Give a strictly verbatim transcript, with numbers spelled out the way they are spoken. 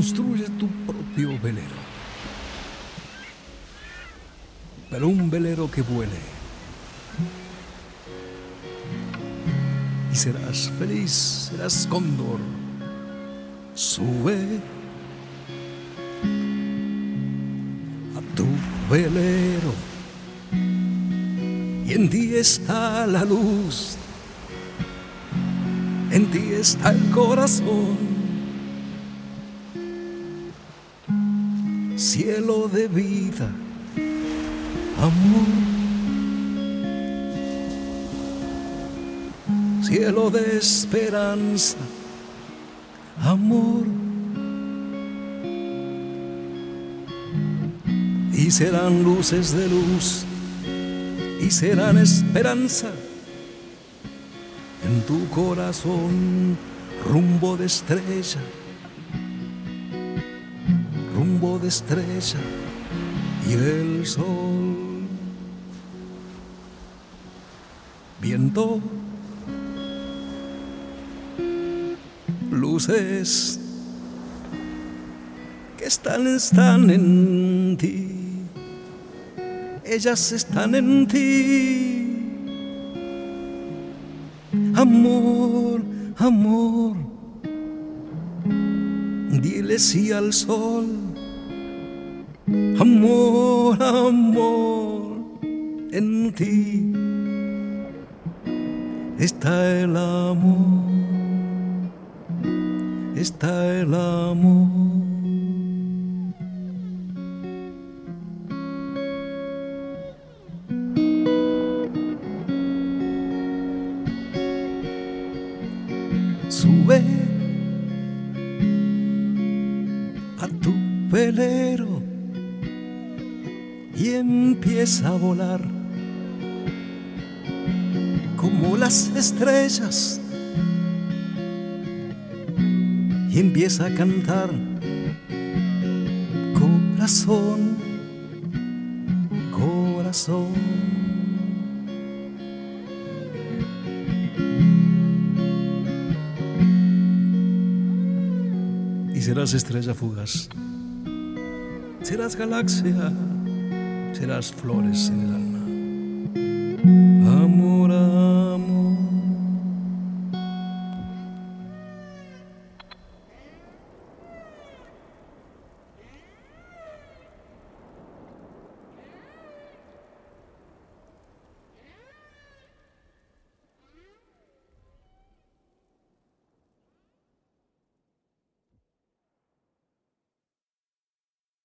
Construye tu propio velero, pero un velero que vuele, y serás feliz, serás cóndor. Sube a tu velero y en ti está la luz, en ti está el corazón. Cielo de vida, amor, cielo de esperanza, amor, y serán luces de luz, y serán esperanza en tu corazón, rumbo de estrella, rumbo de estrella y del sol. Viento, luces que están, están en ti, ellas están en ti. Amor, amor, dile sí al sol. Amor, amor, en ti está el amor, está el amor. Sube a tu velero y empieza a volar como las estrellas, y empieza a cantar, corazón, corazón. Y serás estrella fugaz, serás galaxia, serás flores en el alma. Amor.